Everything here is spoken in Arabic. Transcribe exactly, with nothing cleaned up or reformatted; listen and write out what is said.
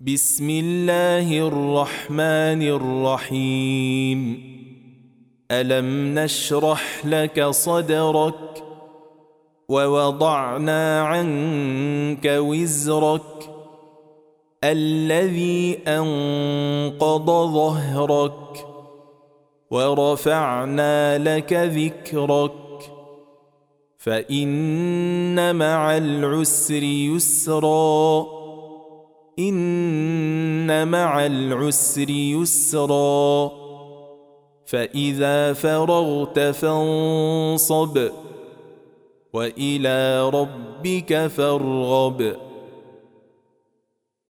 بسم الله الرحمن الرحيم ألم نشرح لك صدرك ووضعنا عنك وزرك الذي أنقض ظهرك ورفعنا لك ذكرك فإن مع العسر يسرا إن مع العسر يسرا فإذا فرغت فانصب وإلى ربك فارغب.